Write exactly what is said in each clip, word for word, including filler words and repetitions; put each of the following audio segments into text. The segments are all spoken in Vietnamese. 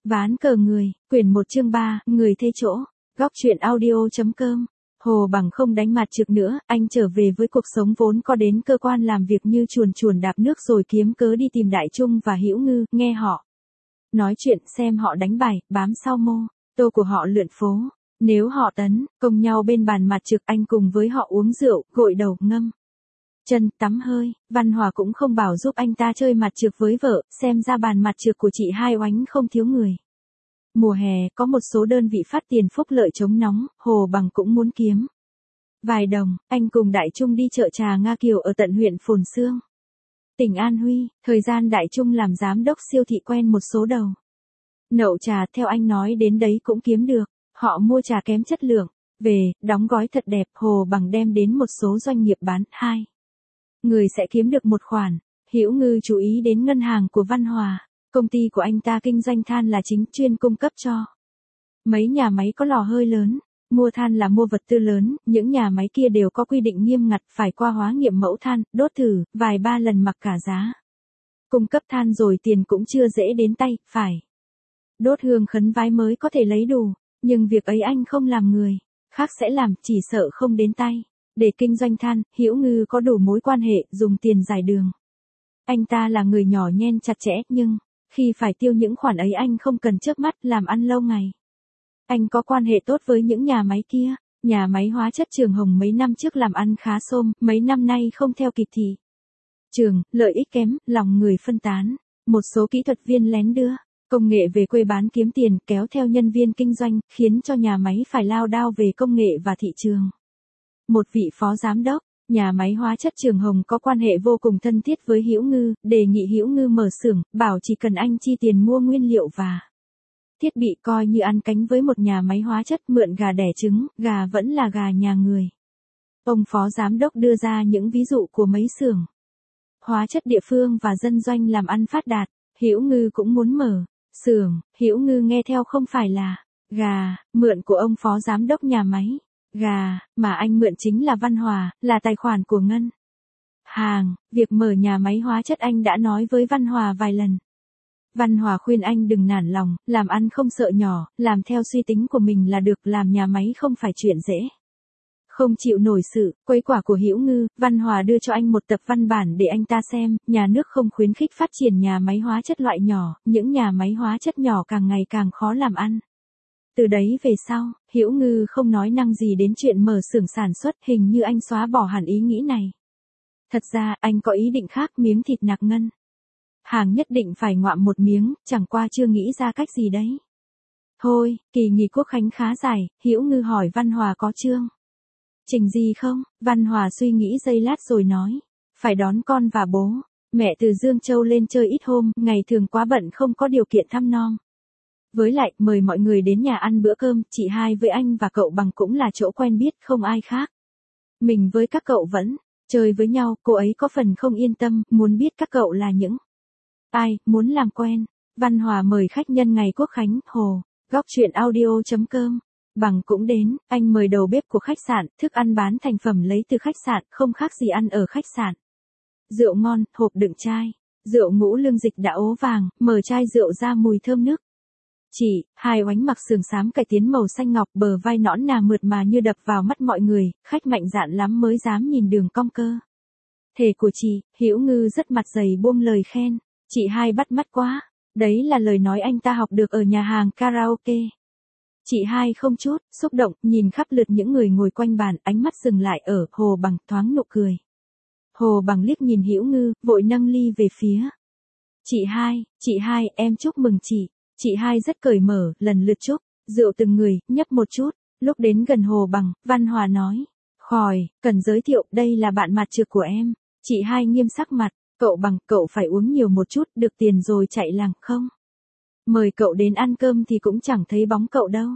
Ván cờ người, quyển một chương ba, người thế chỗ, góc truyện audio.com. Hồ Bằng không đánh mặt trực nữa, anh trở về với cuộc sống vốn có, đến cơ quan làm việc như chuồn chuồn đạp nước rồi kiếm cớ đi tìm Đại Trung và Hữu Ngư, nghe họ nói chuyện, xem họ đánh bài, bám sau mô tô của họ lượn phố. Nếu họ tấn công nhau bên bàn mặt trực, anh cùng với họ uống rượu, gội đầu, ngâm chân, tắm hơi. Văn Hòa cũng không bảo giúp anh ta chơi mặt trược với vợ, xem ra bàn mặt trược của chị hai oánh không thiếu người. Mùa hè, có một số đơn vị phát tiền phúc lợi chống nóng, Hồ Bằng cũng muốn kiếm vài đồng. Anh cùng Đại Trung đi chợ trà Nga Kiều ở tận huyện Phồn Xương, tỉnh An Huy. Thời gian Đại Trung làm giám đốc siêu thị quen một số đầu nậu trà, theo anh nói đến đấy cũng kiếm được. Họ mua trà kém chất lượng về, đóng gói thật đẹp, Hồ Bằng đem đến một số doanh nghiệp bán, hai người sẽ kiếm được một khoản. Hữu Ngư chú ý đến ngân hàng của Văn Hòa. Công ty của anh ta kinh doanh than là chính, chuyên cung cấp cho mấy nhà máy có lò hơi lớn. Mua than là mua vật tư lớn, những nhà máy kia đều có quy định nghiêm ngặt, phải qua hóa nghiệm mẫu than, đốt thử, vài ba lần mặc cả giá. Cung cấp than rồi tiền cũng chưa dễ đến tay, phải đốt hương khấn vái mới có thể lấy đủ. Nhưng việc ấy anh không làm, người khác sẽ làm, chỉ sợ không đến tay. Để kinh doanh than, Hữu Ngư có đủ mối quan hệ, dùng tiền giải đường. Anh ta là người nhỏ nhen chặt chẽ, nhưng khi phải tiêu những khoản ấy anh không cần chớp mắt, làm ăn lâu ngày. Anh có quan hệ tốt với những nhà máy kia. Nhà máy hóa chất Trường Hồng mấy năm trước làm ăn khá xôm, mấy năm nay không theo kịp thị trường, lợi ích kém, lòng người phân tán. Một số kỹ thuật viên lén đưa công nghệ về quê bán kiếm tiền, kéo theo nhân viên kinh doanh, khiến cho nhà máy phải lao đao về công nghệ và thị trường. Một vị phó giám đốc nhà máy hóa chất Trường Hồng có quan hệ vô cùng thân thiết với Hữu Ngư, đề nghị Hữu Ngư mở xưởng, bảo chỉ cần anh chi tiền mua nguyên liệu và thiết bị, coi như ăn cánh với một nhà máy hóa chất, mượn gà đẻ trứng, gà vẫn là gà nhà người. Ông phó giám đốc đưa ra những ví dụ của mấy xưởng hóa chất địa phương và dân doanh làm ăn phát đạt. Hữu Ngư cũng muốn mở xưởng. Hữu Ngư nghe theo không phải là gà mượn của ông phó giám đốc nhà máy gà, mà anh mượn chính là Văn Hòa, là tài khoản của ngân hàng. Việc mở nhà máy hóa chất anh đã nói với Văn Hòa vài lần. Văn Hòa khuyên anh đừng nản lòng, làm ăn không sợ nhỏ, làm theo suy tính của mình là được, làm nhà máy không phải chuyện dễ. Không chịu nổi sự quấy quả của Hữu Ngư, Văn Hòa đưa cho anh một tập văn bản để anh ta xem. Nhà nước không khuyến khích phát triển nhà máy hóa chất loại nhỏ, những nhà máy hóa chất nhỏ càng ngày càng khó làm ăn. Từ đấy về sau, Hữu Ngư không nói năng gì đến chuyện mở xưởng sản xuất, hình như anh xóa bỏ hẳn ý nghĩ này. Thật ra, anh có ý định khác, miếng thịt nạc ngân hàng nhất định phải ngoạm một miếng, chẳng qua chưa nghĩ ra cách gì đấy. Thôi, kỳ nghỉ quốc khánh khá dài, Hữu Ngư hỏi Văn Hòa có chương trình gì không? Văn Hòa suy nghĩ giây lát rồi nói, phải đón con và bố mẹ từ Dương Châu lên chơi ít hôm, ngày thường quá bận không có điều kiện thăm nom. Với lại, mời mọi người đến nhà ăn bữa cơm, chị hai với anh và cậu Bằng cũng là chỗ quen biết, không ai khác. Mình với các cậu vẫn chơi với nhau, cô ấy có phần không yên tâm, muốn biết các cậu là những ai, muốn làm quen. Văn Hòa mời khách nhân ngày quốc khánh, Hồ, góc truyện audio.com. Bằng cũng đến, anh mời đầu bếp của khách sạn, thức ăn bán thành phẩm lấy từ khách sạn, không khác gì ăn ở khách sạn. Rượu ngon, hộp đựng chai, rượu ngũ lương dịch đã ố vàng, mở chai rượu ra mùi thơm nức. Chị hai oánh mặc sườn xám cải tiến màu xanh ngọc, bờ vai nõn nà mượt mà như đập vào mắt mọi người, khách mạnh dạn lắm mới dám nhìn đường cong cơ thể của chị. Hữu Ngư rất mặt dày buông lời khen, chị hai bắt mắt quá. Đấy là lời nói anh ta học được ở nhà hàng karaoke. Chị hai không chút xúc động, nhìn khắp lượt những người ngồi quanh bàn, ánh mắt dừng lại ở Hồ Bằng, thoáng nụ cười. Hồ Bằng liếc nhìn Hữu Ngư, vội nâng ly về phía chị hai. Chị hai, em chúc mừng chị. Chị hai rất cởi mở, lần lượt chúc rượu từng người, nhấp một chút. Lúc đến gần Hồ Bằng, Văn Hòa nói, khỏi cần giới thiệu, đây là bạn mặt trược của em. Chị hai nghiêm sắc mặt, cậu Bằng, cậu phải uống nhiều một chút, được tiền rồi chạy làng không? Mời cậu đến ăn cơm thì cũng chẳng thấy bóng cậu đâu.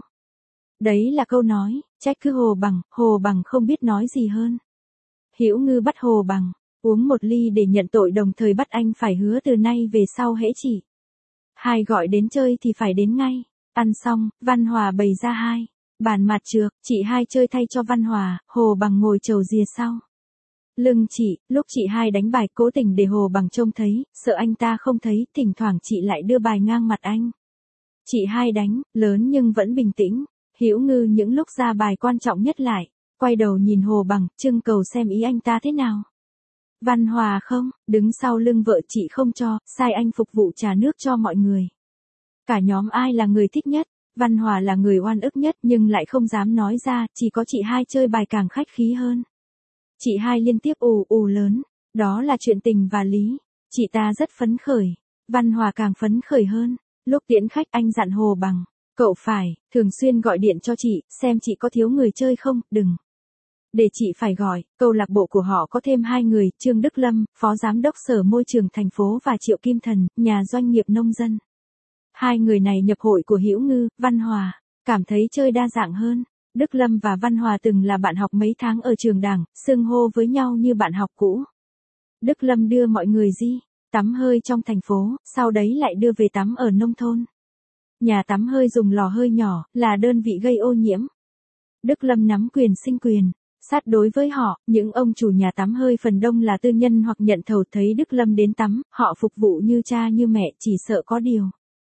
Đấy là câu nói trách cứ Hồ Bằng. Hồ Bằng không biết nói gì hơn. Hữu Ngư bắt Hồ Bằng uống một ly để nhận tội, đồng thời bắt anh phải hứa từ nay về sau hễ chị hai gọi đến chơi thì phải đến ngay. Ăn xong, Văn Hòa bày ra hai bàn mặt trược, chị hai chơi thay cho Văn Hòa, Hồ Bằng ngồi chầu rìa sau lưng chị. Lúc chị hai đánh bài, cố tình để Hồ Bằng trông thấy, sợ anh ta không thấy, thỉnh thoảng chị lại đưa bài ngang mặt anh. Chị hai đánh, lớn nhưng vẫn bình tĩnh. Hữu Ngư những lúc ra bài quan trọng nhất lại, quay đầu nhìn Hồ Bằng, trưng cầu xem ý anh ta thế nào. Văn Hòa không, đứng sau lưng vợ chị không cho, sai anh phục vụ trà nước cho mọi người. Cả nhóm ai là người thích nhất, Văn Hòa là người oan ức nhất nhưng lại không dám nói ra, chỉ có chị hai chơi bài càng khách khí hơn. Chị hai liên tiếp ù ù lớn, đó là chuyện tình và lý. Chị ta rất phấn khởi, Văn Hòa càng phấn khởi hơn. Lúc tiễn khách anh dặn Hồ Bằng, cậu phải, thường xuyên gọi điện cho chị, xem chị có thiếu người chơi không, đừng. Để chị phải gọi, câu lạc bộ của họ có thêm hai người, Trương Đức Lâm, Phó Giám đốc Sở Môi trường thành phố và Triệu Kim Thần, nhà doanh nghiệp nông dân. Hai người này nhập hội của Hữu Ngư, Văn Hòa, cảm thấy chơi đa dạng hơn. Đức Lâm và Văn Hòa từng là bạn học mấy tháng ở trường Đảng, xưng hô với nhau như bạn học cũ. Đức Lâm đưa mọi người đi tắm hơi trong thành phố, sau đấy lại đưa về tắm ở nông thôn. Nhà tắm hơi dùng lò hơi nhỏ, là đơn vị gây ô nhiễm. Đức Lâm nắm quyền sinh quyền, sát đối với họ, những ông chủ nhà tắm hơi phần đông là tư nhân hoặc nhận thầu, thấy Đức Lâm đến tắm, họ phục vụ như cha như mẹ, chỉ sợ có điều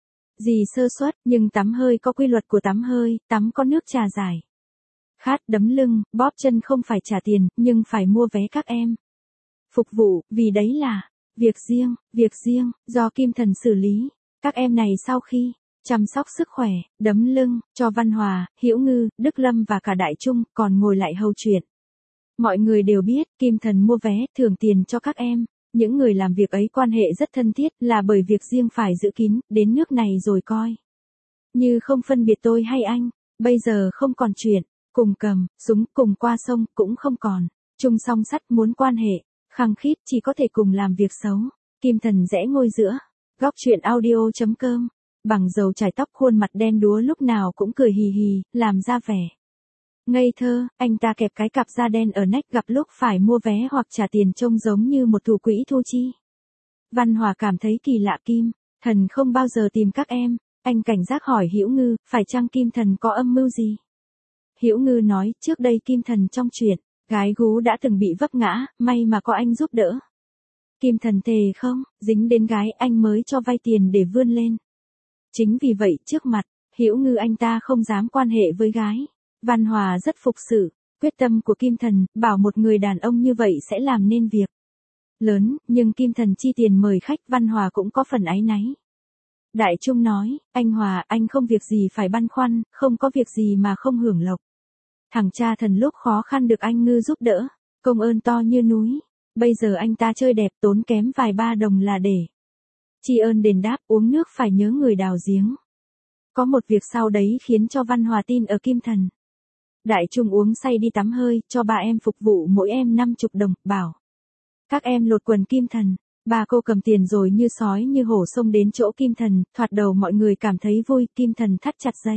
gì sơ suất, nhưng tắm hơi có quy luật của tắm hơi, tắm có nước trà giải. Khát đấm lưng, bóp chân không phải trả tiền, nhưng phải mua vé các em. Phục vụ, vì đấy là việc riêng, việc riêng, do Kim Thần xử lý. Các em này sau khi chăm sóc sức khỏe, đấm lưng, cho Văn Hòa, Hữu Ngư, Đức Lâm và cả đại trung, còn ngồi lại hầu chuyện. Mọi người đều biết, Kim Thần mua vé, thưởng tiền cho các em. Những người làm việc ấy quan hệ rất thân thiết, là bởi việc riêng phải giữ kín, đến nước này rồi coi. Như không phân biệt tôi hay anh, bây giờ không còn chuyện, cùng cầm, súng, cùng qua sông, cũng không còn. Chung song sắt muốn quan hệ, khăng khít chỉ có thể cùng làm việc xấu. Kim Thần rẽ ngôi giữa, góc chuyện audio chấm com. Bằng dầu chải tóc, khuôn mặt đen đúa lúc nào cũng cười hì hì, làm ra vẻ ngây thơ. Anh ta kẹp cái cặp da đen ở nách, gặp lúc phải mua vé hoặc trả tiền trông giống như một thủ quỹ thu chi. Văn Hòa cảm thấy kỳ lạ. Kim Thần không bao giờ tìm các em. Anh cảnh giác hỏi Hữu Ngư, phải chăng Kim Thần có âm mưu gì? Hữu Ngư nói, trước đây Kim Thần trong chuyện gái gú đã từng bị vấp ngã, may mà có anh giúp đỡ. Kim Thần thề không, dính đến gái anh mới cho vay tiền để vươn lên. Chính vì vậy trước mặt Hữu Ngư anh ta không dám quan hệ với gái. Văn Hòa rất phục sự quyết tâm của Kim Thần, bảo một người đàn ông như vậy sẽ làm nên việc lớn, nhưng Kim Thần chi tiền mời khách, Văn Hòa cũng có phần áy náy. Đại Trung nói, anh Hòa, anh không việc gì phải băn khoăn, không có việc gì mà không hưởng lộc. Thằng cha Thần lúc khó khăn được anh Ngư giúp đỡ, công ơn to như núi. Bây giờ anh ta chơi đẹp, tốn kém vài ba đồng là để tri ơn đền đáp, uống nước phải nhớ người đào giếng. Có một việc sau đấy khiến cho Văn Hòa tin ở Kim Thần. Đại Trung uống say đi tắm hơi, cho ba em phục vụ mỗi em năm chục đồng, bảo các em lột quần Kim Thần. Ba cô cầm tiền rồi như sói như hổ xông đến chỗ Kim Thần, thoạt đầu mọi người cảm thấy vui, Kim Thần thắt chặt dây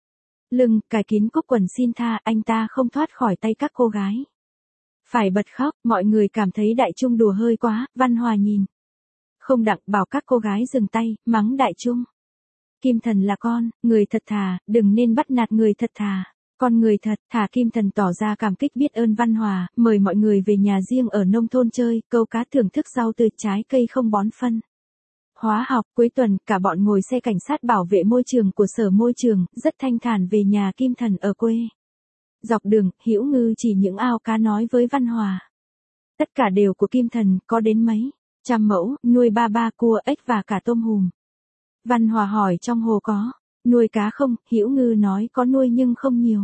lưng, cài kín cúc quần xin tha, anh ta không thoát khỏi tay các cô gái. Phải bật khóc, mọi người cảm thấy Đại Trung đùa hơi quá. Văn Hòa nhìn không đặng, bảo các cô gái dừng tay, mắng Đại Trung. Kim Thần là con người thật thà, đừng nên bắt nạt người thật thà. Con người thật thà. Kim Thần tỏ ra cảm kích biết ơn Văn Hòa, mời mọi người về nhà riêng ở nông thôn chơi, câu cá, thưởng thức rau tươi, trái cây không bón phân hóa học. Cuối tuần, cả bọn ngồi xe cảnh sát bảo vệ môi trường của Sở Môi trường, rất thanh thản về nhà Kim Thần ở quê. Dọc đường, Hữu Ngư chỉ những ao cá nói với Văn Hòa. Tất cả đều của Kim Thần, có đến mấy trăm mẫu, nuôi ba ba cua, ếch và cả tôm hùm. Văn Hòa hỏi trong hồ có nuôi cá không, Hữu Ngư nói có nuôi nhưng không nhiều.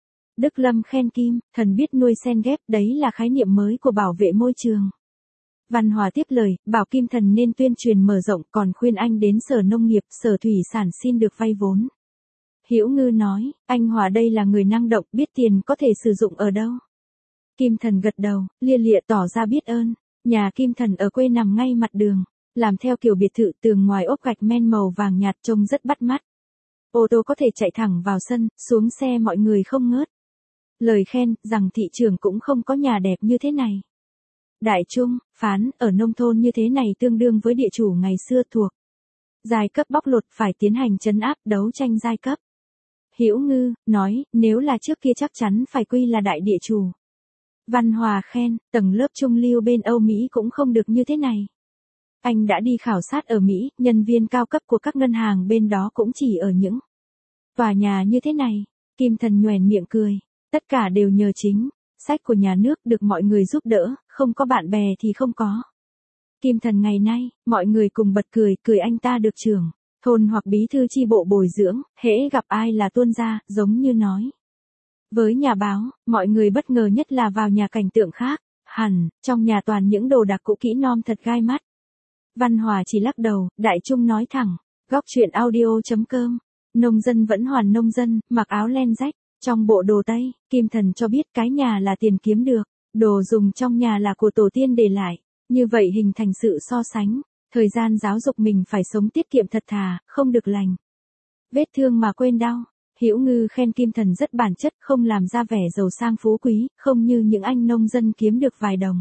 Đức Lâm khen Kim Thần biết nuôi sen ghép, đấy là khái niệm mới của bảo vệ môi trường. Văn Hòa tiếp lời, bảo Kim Thần nên tuyên truyền mở rộng, còn khuyên anh đến Sở Nông nghiệp, Sở Thủy sản xin được vay vốn. Hữu Ngư nói, anh Hòa đây là người năng động, biết tiền có thể sử dụng ở đâu. Kim Thần gật đầu, lia lịa tỏ ra biết ơn. Nhà Kim Thần ở quê nằm ngay mặt đường, làm theo kiểu biệt thự, tường ngoài ốp gạch men màu vàng nhạt trông rất bắt mắt. Ô tô có thể chạy thẳng vào sân, xuống xe mọi người không ngớt lời khen rằng thị trường cũng không có nhà đẹp như thế này. Đại Trung phán, ở nông thôn như thế này tương đương với địa chủ ngày xưa thuộc giai cấp bóc lột, phải tiến hành trấn áp, đấu tranh giai cấp. Hữu Ngư nói, nếu là trước kia chắc chắn phải quy là đại địa chủ. Văn Hòa khen, tầng lớp trung lưu bên Âu Mỹ cũng không được như thế này. Anh đã đi khảo sát ở Mỹ, nhân viên cao cấp của các ngân hàng bên đó cũng chỉ ở những tòa nhà như thế này. Kim Thần nhoẻn miệng cười. Tất cả đều nhờ chính sách của nhà nước, được mọi người giúp đỡ, không có bạn bè thì không có. Kim Thần ngày nay, mọi người cùng bật cười, cười anh ta được trưởng thôn hoặc bí thư chi bộ bồi dưỡng, hễ gặp ai là tuôn ra, giống như nói. Với nhà báo, mọi người bất ngờ nhất là vào nhà cảnh tượng khác, hẳn, trong nhà toàn những đồ đạc cũ kỹ non thật gai mắt. Văn Hòa chỉ lắc đầu, Đại Trung nói thẳng, góc chuyện audio.com, nông dân vẫn hoàn nông dân, mặc áo len rách, trong bộ đồ Tây, Kim Thần cho biết cái nhà là tiền kiếm được, đồ dùng trong nhà là của tổ tiên để lại, như vậy hình thành sự so sánh, thời gian giáo dục mình phải sống tiết kiệm thật thà, không được lành vết thương mà quên đau. Hữu Ngư khen Kim Thần rất bản chất, không làm ra vẻ giàu sang phú quý, không như những anh nông dân kiếm được vài đồng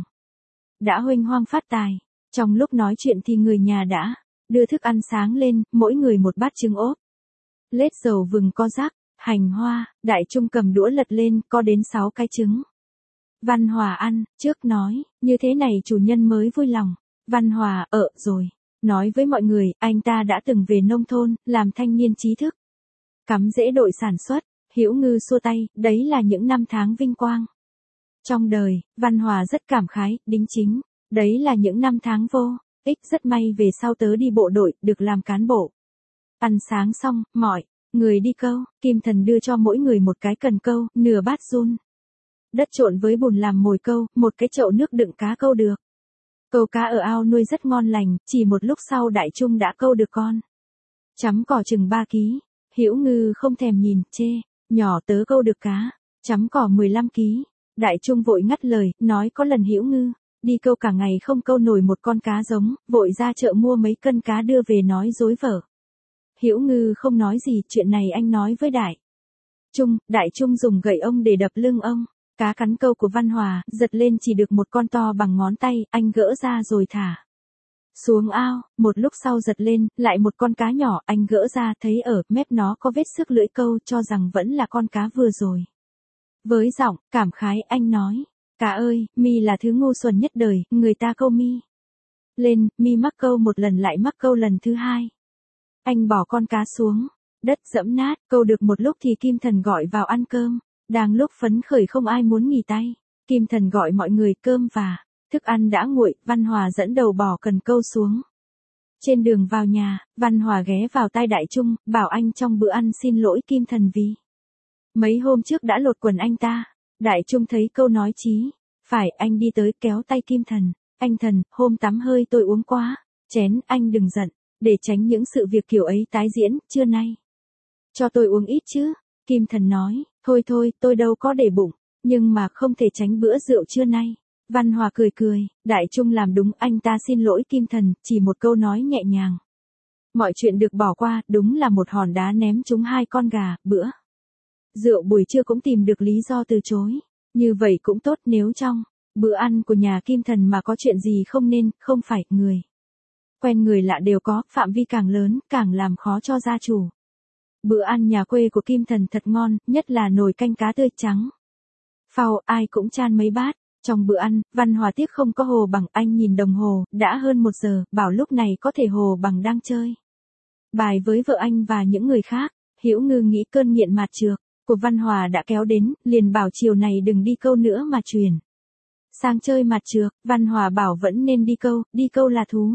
đã huênh hoang phát tài. Trong lúc nói chuyện thì người nhà đã đưa thức ăn sáng lên, mỗi người một bát trứng ốp, lết dầu vừng co rác, hành hoa. Đại Trung cầm đũa lật lên, có đến sáu cái trứng. Văn Hòa ăn, trước nói, như thế này chủ nhân mới vui lòng. Văn Hòa, ờ, rồi. Nói với mọi người, anh ta đã từng về nông thôn, làm thanh niên trí thức. Cắm rễ đội sản xuất. Hữu Ngư xua tay, đấy là những năm tháng vinh quang trong đời. Văn Hòa rất cảm khái, đính chính. Đấy là những năm tháng vô ích, rất may về sau tớ đi bộ đội, được làm cán bộ. Ăn sáng xong, mọi người đi câu, Kim Thần đưa cho mỗi người một cái cần câu, nửa bát giun đất trộn với bùn làm mồi câu, một cái chậu nước đựng cá câu được. Câu cá ở ao nuôi rất ngon lành, chỉ một lúc sau Đại Trung đã câu được con chấm cỏ chừng ba ký. Hữu Ngư không thèm nhìn, chê, nhỏ tớ câu được cá chấm cỏ mười lăm ký. Đại Trung vội ngắt lời, nói có lần Hữu Ngư đi câu cả ngày không câu nổi một con cá giống, vội ra chợ mua mấy cân cá đưa về nói dối vợ. Hữu Ngư không nói gì, chuyện này anh nói với Đại Trung. Đại Trung dùng gậy ông để đập lưng ông. Cá cắn câu của Văn Hòa, giật lên chỉ được một con to bằng ngón tay, anh gỡ ra rồi thả xuống ao. Một lúc sau giật lên, lại một con cá nhỏ, anh gỡ ra, thấy ở mép nó có vết xước lưỡi câu, cho rằng vẫn là con cá vừa rồi. Với giọng cảm khái, anh nói, cá ơi, mi là thứ ngu xuẩn nhất đời, người ta câu mi lên, mi mắc câu một lần lại mắc câu lần thứ hai. Anh bỏ con cá xuống đất dẫm nát. Câu được một lúc thì Kim Thần gọi vào ăn cơm. Đang lúc phấn khởi không ai muốn nghỉ tay, Kim Thần gọi mọi người, cơm và thức ăn đã nguội. Văn Hòa dẫn đầu bỏ cần câu xuống. Trên đường vào nhà, Văn Hòa ghé vào tai Đại Trung, bảo anh trong bữa ăn xin lỗi Kim Thần vì mấy hôm trước đã lột quần anh ta. Đại Trung thấy câu nói chí phải, anh đi tới kéo tay Kim Thần, anh Thần, hôm tắm hơi tôi uống quá chén, anh đừng giận, để tránh những sự việc kiểu ấy tái diễn, trưa nay cho tôi uống ít chứ. Kim Thần nói, thôi thôi, tôi đâu có để bụng, nhưng mà không thể tránh bữa rượu trưa nay. Văn Hòa cười cười, Đại Trung làm đúng, anh ta xin lỗi Kim Thần, chỉ một câu nói nhẹ nhàng. Mọi chuyện được bỏ qua, đúng là một hòn đá ném trúng hai con gà. Bữa rượu buổi trưa cũng tìm được lý do từ chối. Như vậy cũng tốt, nếu trong bữa ăn của nhà Kim Thần mà có chuyện gì không nên, không phải người quen người lạ đều có, phạm vi càng lớn, càng làm khó cho gia chủ. Bữa ăn nhà quê của Kim Thần thật ngon, nhất là nồi canh cá tươi trắng phao, ai cũng chan mấy bát. Trong bữa ăn, Văn Hòa tiếc không có Hồ Bằng, anh nhìn đồng hồ, đã hơn một giờ, bảo lúc này có thể Hồ Bằng đang chơi bài với vợ anh và những người khác. Hữu Ngư nghĩ cơn nghiện mạt trược của Văn Hòa đã kéo đến, liền bảo chiều này đừng đi câu nữa mà chuyển sang chơi mạt trược. Văn Hòa bảo vẫn nên đi câu, đi câu là thú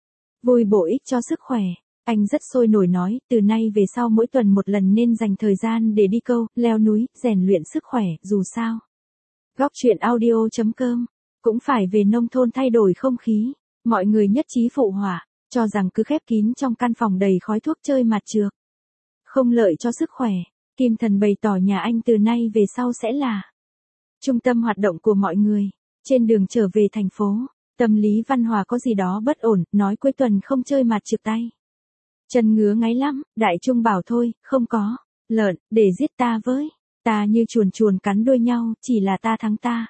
vui bổ ích cho sức khỏe. Anh rất sôi nổi nói, từ nay về sau mỗi tuần một lần nên dành thời gian để đi câu, leo núi, rèn luyện sức khỏe, dù sao. Góc chuyện audio.com, cũng phải về nông thôn thay đổi không khí. Mọi người nhất trí phụ họa, cho rằng cứ khép kín trong căn phòng đầy khói thuốc chơi mạt trược không lợi cho sức khỏe. Kim Thần bày tỏ nhà anh từ nay về sau sẽ là trung tâm hoạt động của mọi người. Trên đường trở về thành phố, tâm lý Văn Hòa có gì đó bất ổn, nói cuối tuần không chơi mạt trược tay chân ngứa ngáy lắm. Đại Trung bảo thôi, không có lợn để giết ta với, ta như chuồn chuồn cắn đuôi nhau, chỉ là ta thắng ta.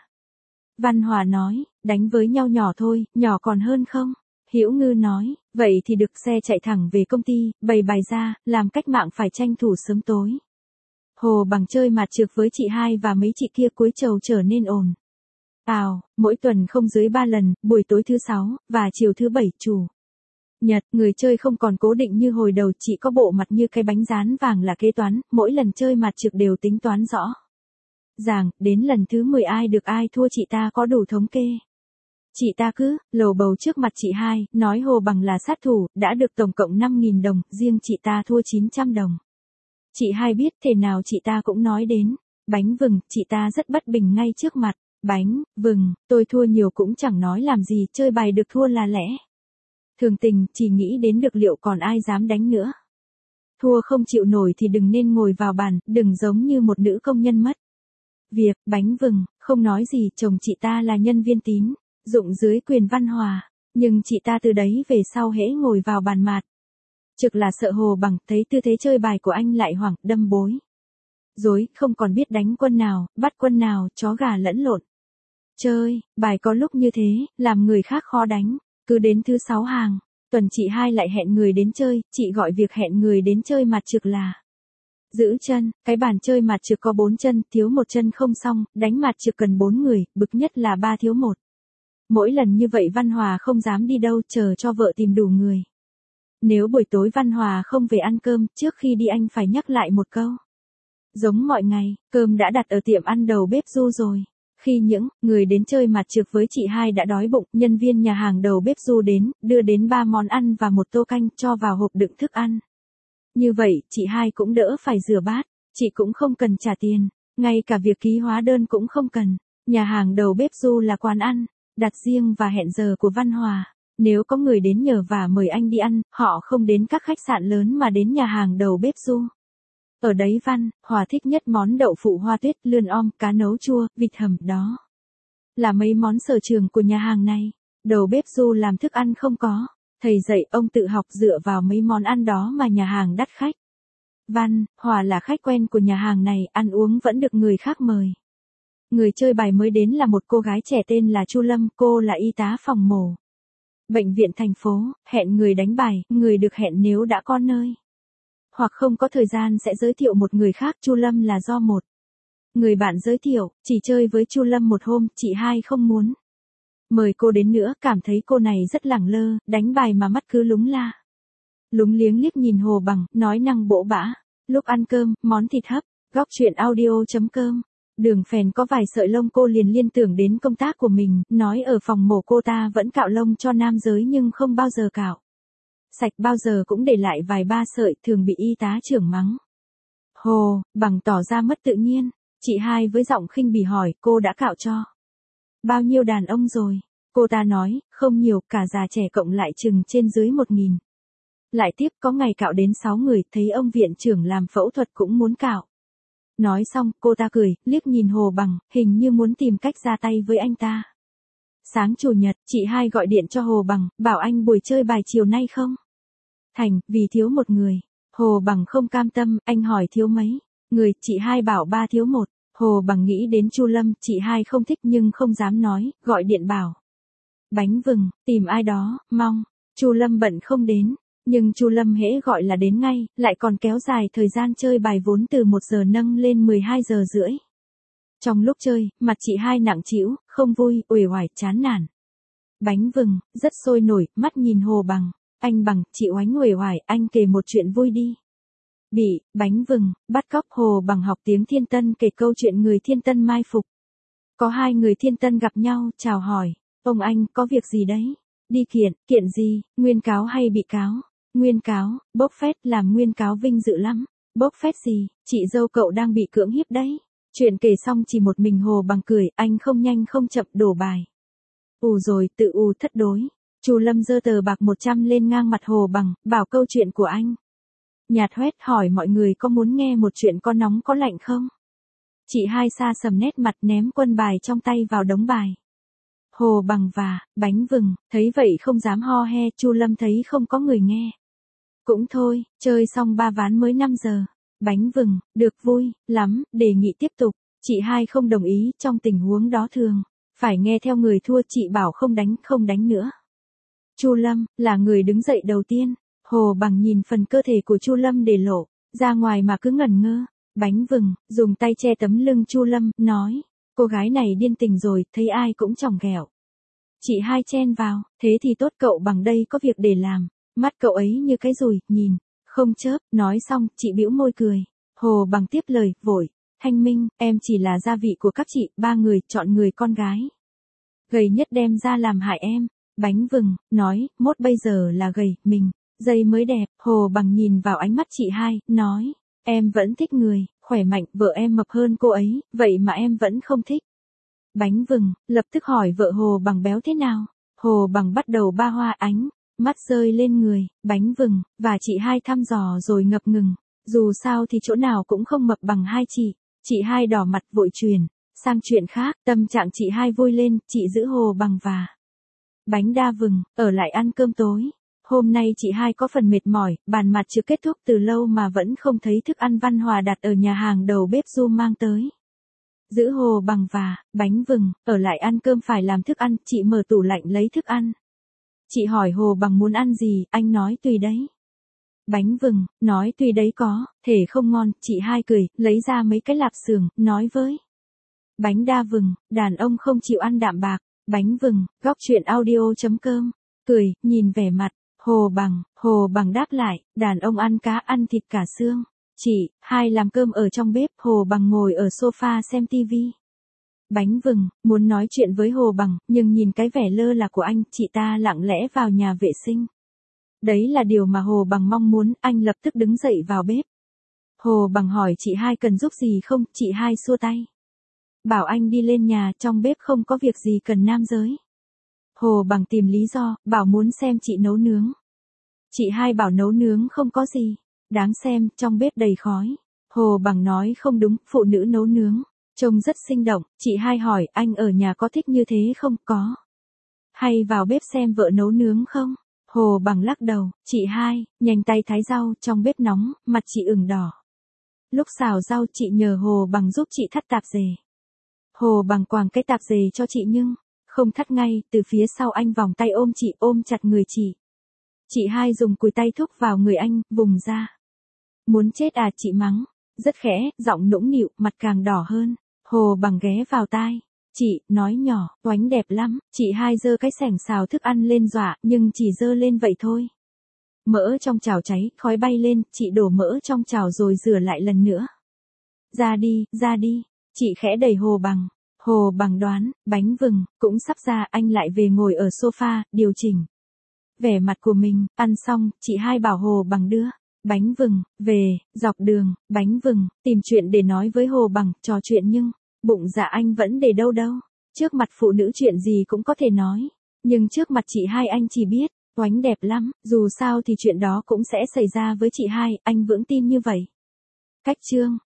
Văn Hòa nói, đánh với nhau nhỏ thôi, nhỏ còn hơn không? Hữu Ngư nói, vậy thì được, xe chạy thẳng về công ty, bày bài ra, làm cách mạng phải tranh thủ sớm tối. Hồ Bằng chơi mạt trược với chị hai và mấy chị kia cuối trầu trở nên ồn ào, mỗi tuần không dưới ba lần, buổi tối thứ sáu và chiều thứ bảy chủ Nhật, người chơi không còn cố định như hồi đầu, chỉ có bộ mặt như cái bánh rán vàng là kế toán, mỗi lần chơi mặt trực đều tính toán rõ ràng, đến lần thứ mười ai được ai thua chị ta có đủ thống kê. Chị ta cứ lầu bầu trước mặt chị hai, nói Hồ Bằng là sát thủ, đã được tổng cộng năm nghìn đồng, riêng chị ta thua chín trăm đồng. Chị hai biết thế nào chị ta cũng nói đến bánh vừng, chị ta rất bất bình ngay trước mặt. Bánh vừng, tôi thua nhiều cũng chẳng nói làm gì, chơi bài được thua là lẽ thường tình, chỉ nghĩ đến được liệu còn ai dám đánh nữa. Thua không chịu nổi thì đừng nên ngồi vào bàn, đừng giống như một nữ công nhân mất việc. Bánh vừng, không nói gì, chồng chị ta là nhân viên tín dụng dưới quyền Văn Hòa, nhưng chị ta từ đấy về sau hễ ngồi vào bàn mạt trực là sợ Hồ Bằng, thấy tư thế chơi bài của anh lại hoảng, đâm bối rối, không còn biết đánh quân nào, bắt quân nào, chó gà lẫn lộn. Chơi bài có lúc như thế, làm người khác khó đánh. Cứ đến thứ sáu hàng tuần chị hai lại hẹn người đến chơi, chị gọi việc hẹn người đến chơi mặt trực là giữ chân. Cái bàn chơi mặt trực có bốn chân, thiếu một chân không xong, đánh mặt trực cần bốn người, bực nhất là ba thiếu một. Mỗi lần như vậy Văn Hòa không dám đi đâu, chờ cho vợ tìm đủ người. Nếu buổi tối Văn Hòa không về ăn cơm, trước khi đi anh phải nhắc lại một câu. Giống mọi ngày, cơm đã đặt ở tiệm ăn đầu bếp Du rồi. Khi những người đến chơi mặt trực với chị hai đã đói bụng, nhân viên nhà hàng đầu bếp Du đến, đưa đến ba món ăn và một tô canh, cho vào hộp đựng thức ăn. Như vậy, chị hai cũng đỡ phải rửa bát, chị cũng không cần trả tiền, ngay cả việc ký hóa đơn cũng không cần. Nhà hàng đầu bếp Du là quán ăn đặt riêng và hẹn giờ của Văn Hòa. Nếu có người đến nhờ và mời anh đi ăn, họ không đến các khách sạn lớn mà đến nhà hàng đầu bếp Du. Ở đấy Văn Hòa thích nhất món đậu phụ hoa tuyết, lươn om, cá nấu chua, vịt hầm, đó là mấy món sở trường của nhà hàng này. Đầu bếp Du làm thức ăn không có thầy dạy, ông tự học dựa vào mấy món ăn đó mà nhà hàng đắt khách. Văn Hòa là khách quen của nhà hàng này, ăn uống vẫn được người khác mời. Người chơi bài mới đến là một cô gái trẻ tên là Chu Lâm, cô là y tá phòng mổ bệnh viện thành phố, hẹn người đánh bài, người được hẹn nếu đã có nơi hoặc không có thời gian sẽ giới thiệu một người khác. Chu Lâm là do một người bạn giới thiệu, chỉ chơi với Chu Lâm một hôm, chị hai không muốn mời cô đến nữa, cảm thấy cô này rất lẳng lơ, đánh bài mà mắt cứ lúng la lúng liếng liếc nhìn Hồ Bằng, nói năng bỗ bã. Lúc ăn cơm, món thịt hấp, góc chuyện audio chấm com. Đường phèn có vài sợi lông, cô liền liên tưởng đến công tác của mình, nói ở phòng mổ cô ta vẫn cạo lông cho nam giới nhưng không bao giờ cạo sạch, bao giờ cũng để lại vài ba sợi, thường bị y tá trưởng mắng. Hồ Bằng tỏ ra mất tự nhiên, chị hai với giọng khinh bỉ hỏi, cô đã cạo cho bao nhiêu đàn ông rồi? Cô ta nói, không nhiều, cả già trẻ cộng lại chừng trên dưới một nghìn. Lại tiếp, có ngày cạo đến sáu người, thấy ông viện trưởng làm phẫu thuật cũng muốn cạo. Nói xong, cô ta cười, liếc nhìn Hồ Bằng, hình như muốn tìm cách ra tay với anh ta. Sáng chủ nhật, chị hai gọi điện cho Hồ Bằng, bảo anh buổi chơi bài chiều nay không? Thành, vì thiếu một người. Hồ Bằng không cam tâm, anh hỏi thiếu mấy người, chị hai bảo ba thiếu một. Hồ Bằng nghĩ đến Chu Lâm, chị hai không thích nhưng không dám nói, gọi điện bảo bánh vừng, tìm ai đó, mong Chu Lâm bận không đến. Nhưng Chu Lâm hễ gọi là đến ngay, lại còn kéo dài thời gian chơi bài vốn từ một giờ nâng lên mười hai giờ rưỡi. Trong lúc chơi, mặt chị hai nặng trĩu, không vui, uể oải, chán nản. Bánh vừng, rất sôi nổi, mắt nhìn Hồ Bằng. Anh Bằng, chị oánh uể oải, anh kể một chuyện vui đi. Bị bánh vừng bắt cóc. Hồ Bằng học tiếng Thiên Tân kể câu chuyện người Thiên Tân mai phục. Có hai người Thiên Tân gặp nhau, chào hỏi. Ông anh, có việc gì đấy? Đi kiện, kiện gì, nguyên cáo hay bị cáo? Nguyên cáo, bốc phét, làm nguyên cáo vinh dự lắm. Bốc phét gì, chị dâu cậu đang bị cưỡng hiếp đấy. Chuyện kể xong chỉ một mình Hồ Bằng cười, anh không nhanh không chậm đổ bài. Ù rồi, tự ù thất đối. Chu Lâm giơ tờ bạc một trăm lên ngang mặt Hồ Bằng, bảo câu chuyện của anh nhạt hoét, hỏi mọi người có muốn nghe một chuyện có nóng có lạnh không? Chị hai xa sầm nét mặt, ném quân bài trong tay vào đống bài. Hồ Bằng và bánh vừng thấy vậy không dám ho he. Chu Lâm thấy không có người nghe, cũng thôi, chơi xong ba ván mới năm giờ. Bánh vừng, được vui lắm, đề nghị tiếp tục. Chị hai không đồng ý, trong tình huống đó thường phải nghe theo người thua, chị bảo không đánh, không đánh nữa. Chu Lâm là người đứng dậy đầu tiên. Hồ Bằng nhìn phần cơ thể của Chu Lâm để lộ ra ngoài mà cứ ngẩn ngơ. Bánh vừng dùng tay che tấm lưng Chu Lâm, nói, cô gái này điên tình rồi, thấy ai cũng chòng ghẹo. Chị hai chen vào, thế thì tốt, cậu Bằng đây có việc để làm. Mắt cậu ấy như cái dùi, nhìn, không chớp, nói xong, chị bĩu môi cười. Hồ Bằng tiếp lời, vội, Thanh Minh, em chỉ là gia vị của các chị, ba người, chọn người con gái gầy nhất đem ra làm hại em. Bánh vừng, nói, mốt bây giờ là gầy, mình, dây mới đẹp. Hồ Bằng nhìn vào ánh mắt chị hai, nói, em vẫn thích người, khỏe mạnh, vợ em mập hơn cô ấy, vậy mà em vẫn không thích. Bánh vừng, lập tức hỏi vợ Hồ Bằng béo thế nào. Hồ Bằng bắt đầu ba hoa ánh, mắt rơi lên người, bánh vừng, và chị hai thăm dò rồi ngập ngừng. Dù sao thì chỗ nào cũng không mập bằng hai chị. Chị hai đỏ mặt vội truyền sang chuyện khác, tâm trạng chị hai vui lên, chị giữ Hồ Bằng và Bánh đa vừng, ở lại ăn cơm tối. Hôm nay chị hai có phần mệt mỏi, bàn mặt chưa kết thúc từ lâu mà vẫn không thấy thức ăn Văn Hòa đặt ở nhà hàng đầu bếp Du mang tới. Giữ Hồ Bằng và Bánh vừng, ở lại ăn cơm phải làm thức ăn, chị mở tủ lạnh lấy thức ăn. Chị hỏi Hồ Bằng muốn ăn gì, anh nói tùy đấy. Bánh vừng, nói tùy đấy có, thể không ngon, chị hai cười, lấy ra mấy cái lạp xưởng, nói với Bánh đa vừng, đàn ông không chịu ăn đạm bạc. Bánh vừng, góc chuyện audio chấm com, cười, nhìn vẻ mặt, Hồ Bằng, Hồ Bằng đáp lại, đàn ông ăn cá ăn thịt cả xương. Chị, hai làm cơm ở trong bếp, Hồ Bằng ngồi ở sofa xem tivi. Bánh vừng, muốn nói chuyện với Hồ Bằng, nhưng nhìn cái vẻ lơ là của anh, chị ta lặng lẽ vào nhà vệ sinh. Đấy là điều mà Hồ Bằng mong muốn, anh lập tức đứng dậy vào bếp. Hồ Bằng hỏi chị hai cần giúp gì không, chị hai xua tay. Bảo anh đi lên nhà, trong bếp không có việc gì cần nam giới. Hồ Bằng tìm lý do, bảo muốn xem chị nấu nướng. Chị hai bảo nấu nướng không có gì đáng xem, trong bếp đầy khói. Hồ Bằng nói không đúng, phụ nữ nấu nướng trông rất sinh động. Chị hai hỏi, anh ở nhà có thích như thế không? Có. Hay vào bếp xem vợ nấu nướng không? Hồ Bằng lắc đầu. Chị hai, nhanh tay thái rau, trong bếp nóng, mặt chị ửng đỏ. Lúc xào rau chị nhờ Hồ Bằng giúp chị thắt tạp dề. Hồ Bằng quàng cái tạp dề cho chị nhưng không thắt ngay, từ phía sau anh vòng tay ôm chị, ôm chặt người chị. Chị hai dùng cùi tay thúc vào người anh, vùng ra. Muốn chết à, chị mắng. Rất khẽ, giọng nũng nịu, mặt càng đỏ hơn. Hồ Bằng ghé vào tai. Chị, nói nhỏ, oánh đẹp lắm. Chị hai giơ cái xẻng xào thức ăn lên dọa, nhưng chỉ giơ lên vậy thôi. Mỡ trong chảo cháy, khói bay lên, chị đổ mỡ trong chảo rồi rửa lại lần nữa. Ra đi, ra đi. Chị khẽ đẩy Hồ Bằng. Hồ Bằng đoán, bánh vừng, cũng sắp ra, anh lại về ngồi ở sofa, điều chỉnh vẻ mặt của mình. Ăn xong, chị hai bảo Hồ Bằng đưa Bánh vừng về. Dọc đường, Bánh vừng tìm chuyện để nói với Hồ Bằng, trò chuyện nhưng bụng dạ anh vẫn để đâu đâu. Trước mặt phụ nữ chuyện gì cũng có thể nói, nhưng trước mặt chị hai anh chỉ biết oánh đẹp lắm. Dù sao thì chuyện đó cũng sẽ xảy ra với chị hai, anh vững tin như vậy. Cách chương